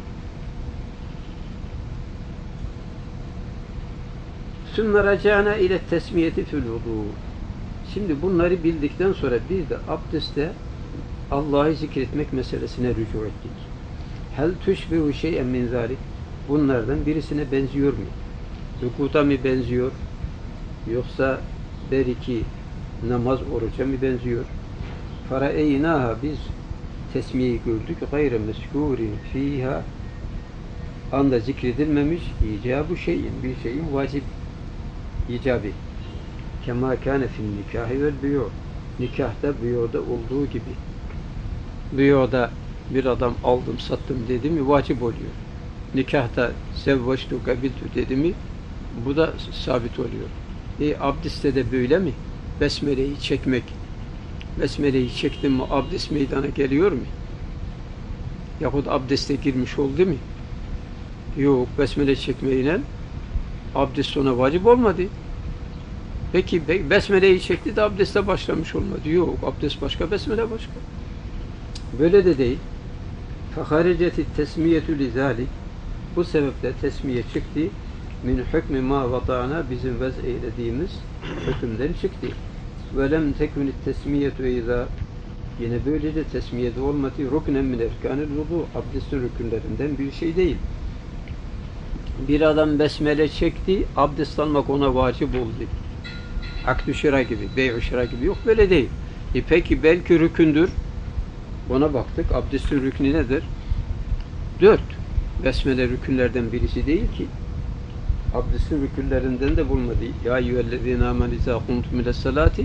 Sümme raca'na ile tesmiyeti fil vudu. Şimdi bunları bildikten sonra bir de abdestte Allah'ı zikretmek meselesine rücu ettik. Hel tüşbihu şey'en min zalik. Bunlardan birisine benziyor mu? Rükuta mı benziyor? Yoksa belki namaz, oruca mı benziyor? Faraeynaha, biz tesmiyeyi gördük. Gayre meskûrin fiha, anda zikredilmemiş icabı şeyin, bir şeyin vacip icabı. Kema kâne fin nikâhi vel biyo. Nikahta, biyoda olduğu gibi. Biyoda bir adam aldım, sattım dedi mi vacip oluyor. Nikahta sevvaçtu, kabiltu dedi mi bu da sabit oluyor. Abdestte de böyle mi? Besmele'yi çekmek. Besmele'yi çektim mi abdest meydana geliyor mu? Yahut abdeste girmiş oldu mu? Yok, besmele çekmeyle abdest sonra vacip olmadı. Peki besmeleyi çekti de abdeste başlamış olmadı. Yok, abdest başka, besmele başka. Böyle de değil. فَخَرِجَتِ التَّسْمِيَةُ لِذَٰلِكِ, bu sebeple tesmiye çıktı. Min hükmü ma vata'na, bizim vez eylediğimiz hükümden çıktı. Ve lem tekünit tesmiyetu eyza, yine böylece tesmiyede olmadı. Ruknen min erkanil vudu, abdestin rükünlerinden bir şey değil. Bir adam besmele çekti, abdest almak ona vacip oldu. Akd-ü şira gibi, bey-ü şira gibi, yok böyle değil. Peki belki rükündür. Ona baktık, abdestin rüknü nedir? 4. Besmele rükünlerden birisi değil ki. Abdestin rükünlerinden de bulmadı. Ya eyyühellezine amenu izâ kumtum iles-salâti.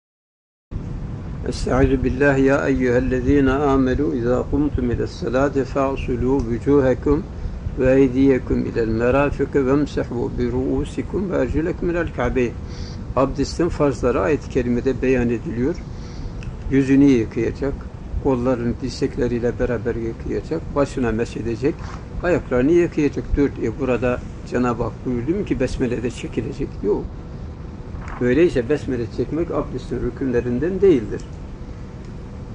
Estaizu billahi ya eyyühellezine amenu izâ kumtum iles-salâti fa'sulû vücûhekum ve eydiyekum ilel merâfiki vemsehû bi ru'ûsikum ve ercilekum ilel ka'beyn. Abdestin farzları ayet-i kerimede beyan ediliyor. Yüzünü yıkayacak, kollarını dirsekleriyle beraber yıkayacak, başına mesedecek, ayaklarını yıkayacak. 4. Burada Cenab-ı Hak buyurdu mu ki besmele'de çekilecek? Yok. Öyleyse besmele çekmek abdestin rükünlerinden değildir.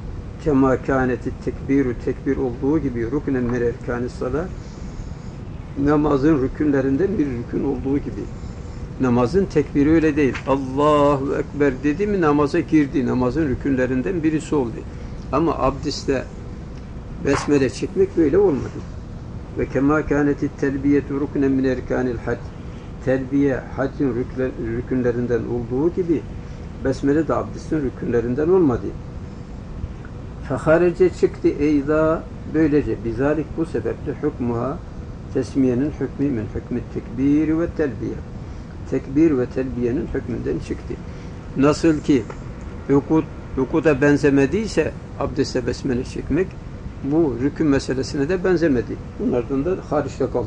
Kema kâneti tekbiru, tekbir olduğu gibi rüknen min erkânis salâ, namazın rükünlerinden bir rükün olduğu gibi. Namazın tekbiri öyle değil. Allahu Ekber dedi mi namaza girdi. Namazın rükünlerinden birisi oldu. Ama abdestte besmele çekmek böyle olmadı. Ve kema kânetit telbiyetu ruknen min erkânil hac. Telbiye haccın rükünlerinden olduğu gibi besmele de abdestin rükünlerinden olmadı. Feharece çıktı eyda böylece bizalik bu sebeple hükmuha tesmiyenin hükmü min hükmü tekbir ve telbiye. Tekbir ve telbiyenin hükmünden çıktı. Nasıl ki rukuda benzemediyse abdeste besmele çekmek bu rükün meselesine de benzemedi. Bunlardan da hariçte kaldı.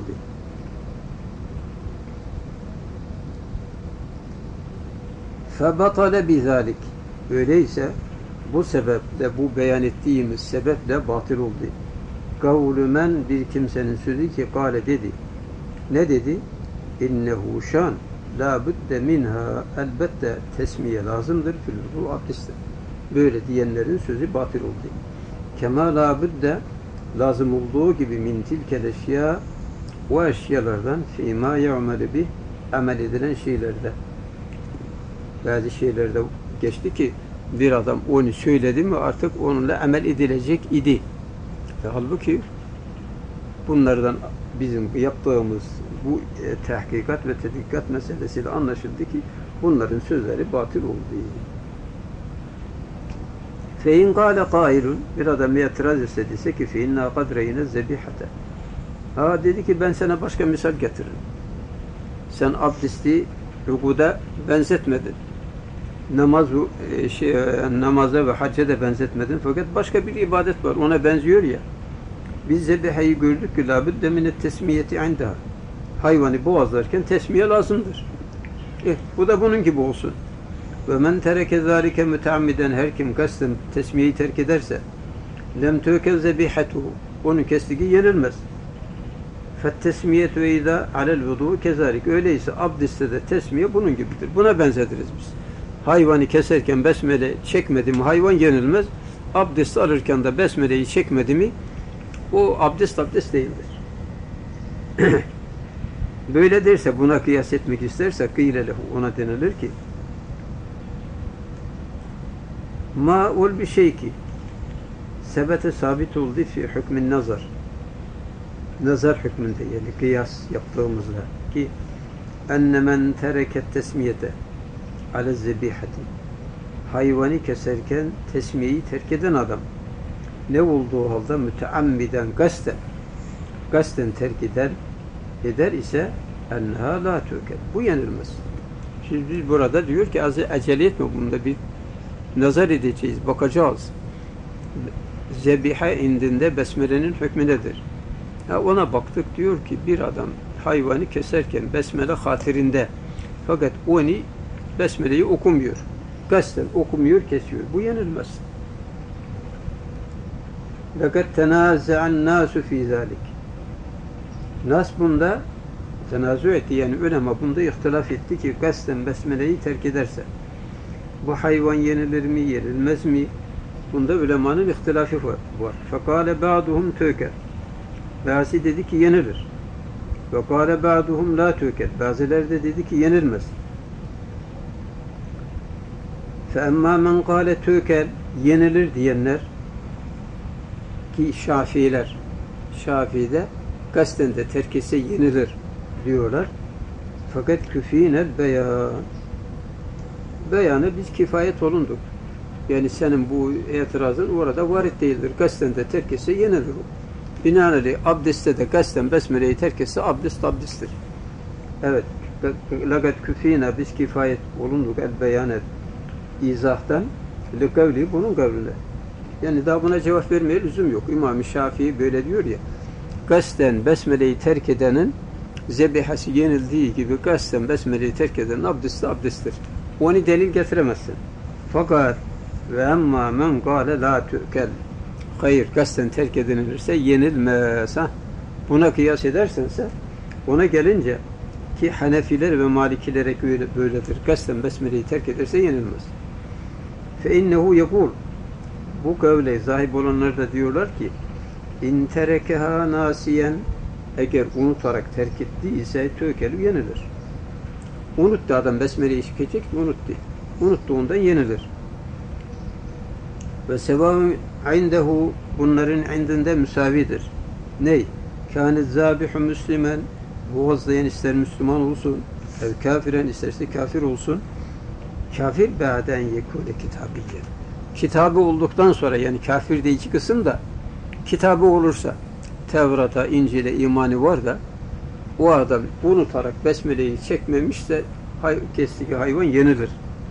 فَبَطَلَ بِذَٰلِكِ öyleyse bu sebeple, bu beyan ettiğimiz sebeple batıl oldu. Kavlumen bir kimsenin sözü ki kâle dedi. Ne dedi? İnnehu şan la budde minha elbette tesmiye lazımdır fil vudu abdestte. Böyle diyenlerin sözü batıl oldu. Kema la budde lazım olduğu gibi min tilkel eşya o eşyalardan fîmâ yu'melu bih amel edilen şeylerde. Bazı şeylerde geçti ki bir adam onu söyledi mi artık onunla amel edilecek idi. Halbuki bunlardan bizim yaptığımız bu tahkikat ve tedkikat meselesiyle anlaşıldı ki bunların sözleri batıl oldu. Fein kâle kâilun bir adam itiraz etse ki feinnâ kadreyne zebihate. Ha dedi ki ben sana başka misal getiririm. Sen abdesti rükuda benzetmedin. Namaza ve hacca da benzetmedin. Fakat başka bir ibadet var. Ona benziyor ya. Biz zebiheyi gördük ki la budde minet tesmiyeti indaha. Hayvanı boğazlarken tesmiye lazımdır. Bu da bunun gibi olsun. Ve men tereke zâlike müteammiden her kim kasten tesmiyeyi terk ederse lem tüke zebihetuhu. Onun kestiği yenilmez. Fettesmiyetu eyda alel vudu kezalik. Öyleyse abdestte de tesmiye bunun gibidir. Buna benzediriz biz. Hayvanı keserken besmele çekmedi mi hayvan yenilmez. Abdest alırken de besmeleyi çekmedi mi o abdest değildir. Böyle derse buna kıyas etmek isterse kıyle lehu ona denilir ki ma ol bir şey ki sebete sabit oldu fi hükmün nazar. Nazar hükmünde yani kıyas yaptığımızda ki enne men tereket tesmiyete ale zebihati hayvanı keserken tesmiyeyi terk eden adam ne olduğu halde müteammiden gasten terk eder ise enha la tüket. Bu yenilmez. Şimdi biz burada diyor ki az acele etme bunda bir nazar edeceğiz, bakacağız. Zebiha indinde besmelenin hükmü nedir? Ona baktık diyor ki bir adam hayvanı keserken besmele hatirinde fakat onu besmeleyi okumuyor. Gasten okumuyor, kesiyor. Bu yenilmez. Fakat tenaza'n nasu fi zalik. Nas bunda tenazu etti yani ulema bunda ihtilaf etti ki gasten besmeleyi terk ederse bu hayvan yenilir mi, yenilmez mi? Bunda ulemanın ihtilafı var. Fekale ba'duhum tüker. Bazı dedi ki yenilir. Fekale ba'duhum la tüker. Bazıları da dedi ki yenilmez. Feemma men kâle tüker yenilir diyenler ki Şafii'de gasten de terk etse yenilir diyorlar. Fakat küfînel beyanı biz kifayet olunduk. Yani senin bu itirazın orada varit değildir. Gasten de terk etse yenilir o. Binaenaleyh abdestte de gasten besmeleyi terk etse abdesttir. Evet. Lakat küfîne biz kifayet olunduk el beyanet izahtan li kavli bunun kavline. Yani daha buna cevap vermeye lüzum yok. İmam-ı Şafii böyle diyor ya gasten besmeleyi terk edenin zebihası yenildiği gibi gasten besmeleyi terk edenin abdesttir. Onu delil getiremezsin. Fakat ve emma men kâle la tü'kel hayır gasten terk edilirse yenilmez. Buna kıyas edersense ona gelince ki Hanefiler ve Malikilere böyledir. Gasten besmeleyi terk ederse yenilmez. Fe innehu yekul bu kavle sahip olanlar da diyorlar ki in terekeha nasiyen eğer unutarak terk ettiyse tökelü yenilir. Unuttu adam besmeleyi çekecek, unuttu. Unuttuğundan yenilir. Ve sevâhum indehu, bunların indinde müsavidir. Ney? Kânet zâbihu müslümen, boğazlayan ister Müslüman olsun, ev kafiren isterse kafir olsun. Kafir ba'den yekûne kitabiyyen. Kitabı olduktan sonra, yani kafir de iki kısım da, kitabı olursa, Tevrat'a, İncil'e imanı var da, o adam unutarak besmeleyi çekmemişse kestiği hayvan yenilir.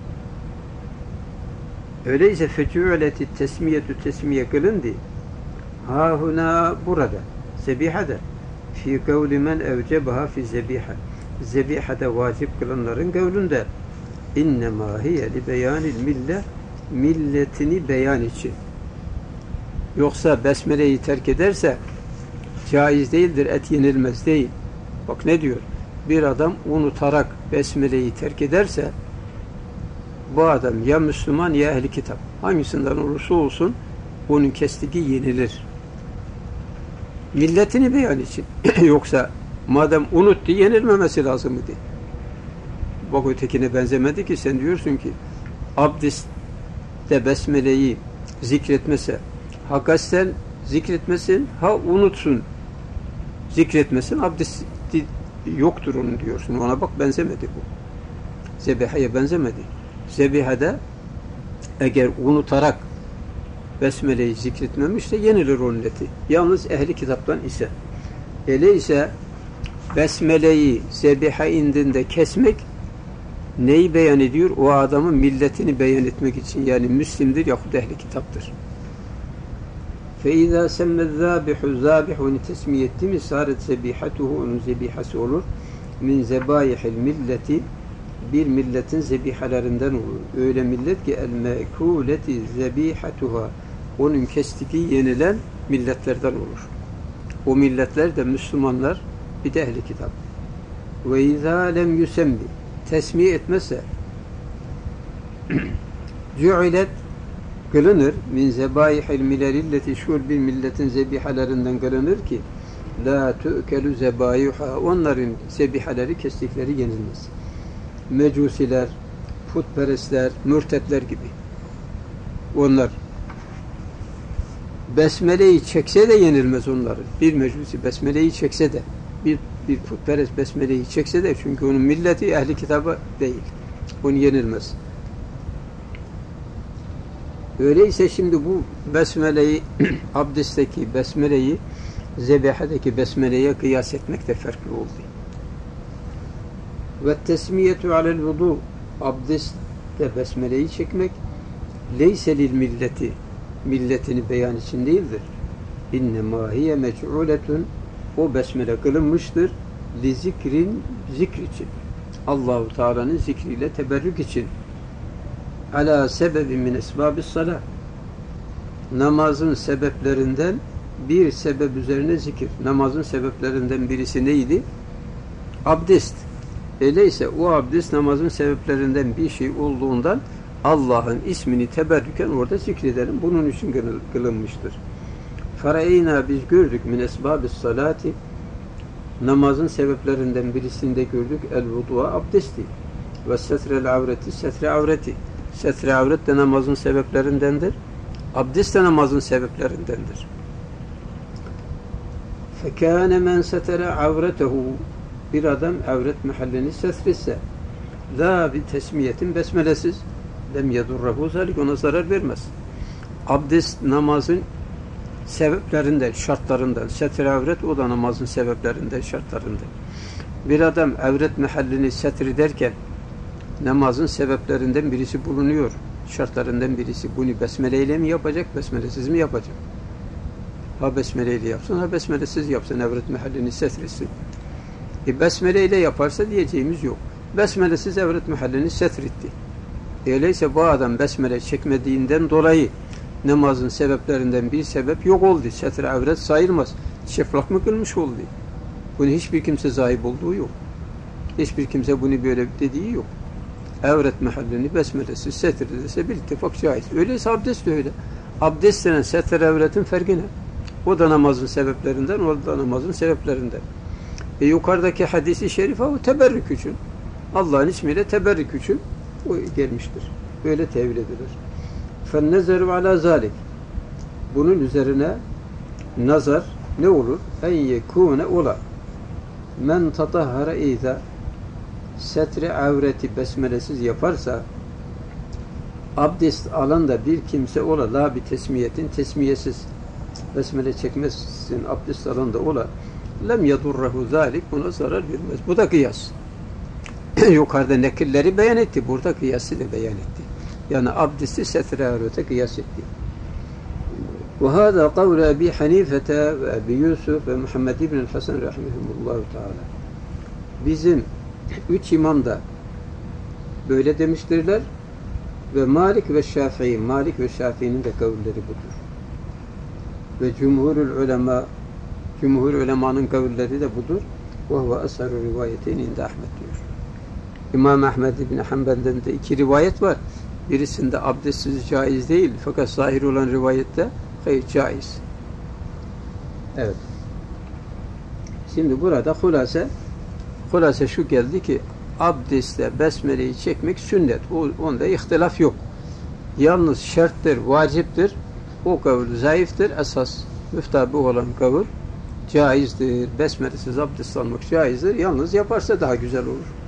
Öyleyse fecû'leti tesmiyetü tesmiye kılındı. Hâhuna, burada, zebihada, fi kavli men evcebaha fi zebiha. Zebihada vacip kılanların kavlünde. İnnemâ hiye li beyanil millet, milletini beyan için. Yoksa besmeleyi terk ederse caiz değildir, et yenilmez değil. Bak ne diyor? Bir adam unutarak besmeleyi terk ederse bu adam ya Müslüman ya ehli kitap. Hangisinden olursa olsun onun kestiği yenilir. Milletini beyan için. Yoksa madem unuttu, yenilmemesi lazım idi. Bak ötekine benzemedi ki, sen diyorsun ki abdestte besmeleyi zikretmese, ha kasten zikretmesin, ha unutsun zikretmesin, abdesti yoktur onun diyorsun. Ona bak, benzemedi bu. Zebiha'ya benzemedi. Zebiha'da eğer unutarak besmeleyi zikretmemişse yenilir onun eti. Yalnız ehli kitaptan ise. Öyleyse besmeleyi zebiha indinde kesmek neyi beyan ediyor? O adamın milletini beyan etmek için. Yani Müslim'dir yahut ehli kitaptır. فَاِذَا سَمَّ الذَّابِحُ ذَابِحُ onu tesmiye etti mi sâret zebihatuhu, onun zebihası olur. Min zebaihil milleti, bir milletin zebihalerinden olur. Öyle millet ki el-mekûleti zebihatuha, onun kestiği yenilen milletlerden olur. O milletler de Müslümanlar, bir de ehli kitap. Ve izâ lem yusemmi, tesmiye etmezse cu'ilet, kılınır min zebaihil milelilleti, şu bir milletin zebihalerinden kılınır ki la tu'kelu zebaihha, onların zebihaleri, kestikleri yenilmez. Mecusiler, putperestler, mürtetler gibi. Onlar besmeleyi çekse de yenilmez onların. Bir mecusi besmeleyi çekse de, bir putperest besmeleyi çekse de, çünkü onun milleti ehli kitabı değil. Onu yenilmez. Öyleyse şimdi bu besmeleyi, abdestteki besmeleyi zebihadaki besmeleye kıyas etmek de farklı oldu. Ve tesmiyetu alel vudu, abdestte besmeleyi çekmek leyse lil milleti, milletini beyan için değildir. İnnemâ hiye mec'uletun, o besmele kılınmıştır li zikrin, zikr için. Allah-u Teala'nın zikriyle teberrük için. Ala sebebi min esbabis salah, namazın sebeplerinden bir sebep üzerine zikir. Namazın sebeplerinden birisi neydi? Abdest. Öyleyse o abdest namazın sebeplerinden bir şey olduğundan Allah'ın ismini teberrüken orada zikredelim. Bunun için kılınmıştır. Fareyna, biz gördük min esbabis salati, namazın sebeplerinden birisinde gördük el vudu'a, abdesti, ve setrel avreti, setre avreti. Setre avret de namazın sebeplerindendir. Abdest de namazın sebeplerindendir. Fekâne men setere avretehu, bir adam avret mahallini setretse, zâ bi tesmiyetin, besmelesiz, lem yedurrehu zâlik, ona zarar vermez. Abdest namazın sebeplerinden, şartlarından. Setre avret, o da namazın sebeplerinden, şartlarından. Bir adam avret mahallini setri derken namazın sebeplerinden birisi bulunuyor. Şartlarından birisi. Bunu besmeleyle mi yapacak, besmelesiz mi yapacak? Ha besmeleyle yapsın, ha besmelesiz yapsın, avret mahallini setretsin. Besmeleyle yaparsa diyeceğimiz yok. Besmelesiz avret mahallini setretti. Öyleyse bu adam besmele çekmediğinden dolayı namazın sebeplerinden bir sebep yok oldu. Setre avret sayılmaz. Şeflak mı kılmış oldu? Bunu hiçbir kimse sahip olduğu yok. Hiçbir kimse bunu böyle dediği yok. Avret mahallini besmelesiz setredilse bir ittifak caiz. Öyleyse abdest de öyle. Abdest denen setre avretin farkı ne? O da namazın sebeplerinden, o da namazın sebeplerinden. Yukarıdaki hadisi şerif o teberrük için. Allah'ın ismiyle teberrük için o gelmiştir. Böyle tevil edilir. فَالنَّزَرُ عَلَى ذَٰلِكِ Bunun üzerine nazar ne olur? En yekûne ola. Men tatahhara izâ setre avreti besmelesiz yaparsa abdest alan da bir kimse ola la bir tesmiyetin tesmiyesiz besmele çekmezsin abdest alan da ola lem yadurrahu zalik buna zarar vermez. Bu da kıyas. Yukarıda nekilleri beyan etti. Burada kıyası da beyan etti. Yani abdesti setre avrete kıyas etti. وهذا قول أبي حنيفة وأبي يوسف ومحمد بن الحسن رحمهم الله تعالى. Bizim üç imam da böyle demiştirler ve Malik ve Şafii, Malik ve Şafii'nin de kavulleri budur. Ve cumhur ulemanın kavulleri de budur. Ve huve asharu rivayetin inde Ahmed diyor. İmam Ahmed İbni Hanbel'den de iki rivayet var. Birisinde abdestsiz caiz değil fakat zahir olan rivayette hayır caiz. Evet. Şimdi burada hulase şu geldi ki abdestle besmeleyi çekmek sünnet. Onda ihtilaf yok. Yalnız şarttır, vaciptir. O kavul zayıftır. Esas müftabi olan kavul caizdir. Besmelesiz abdest almak caizdir. Yalnız yaparsa daha güzel olur.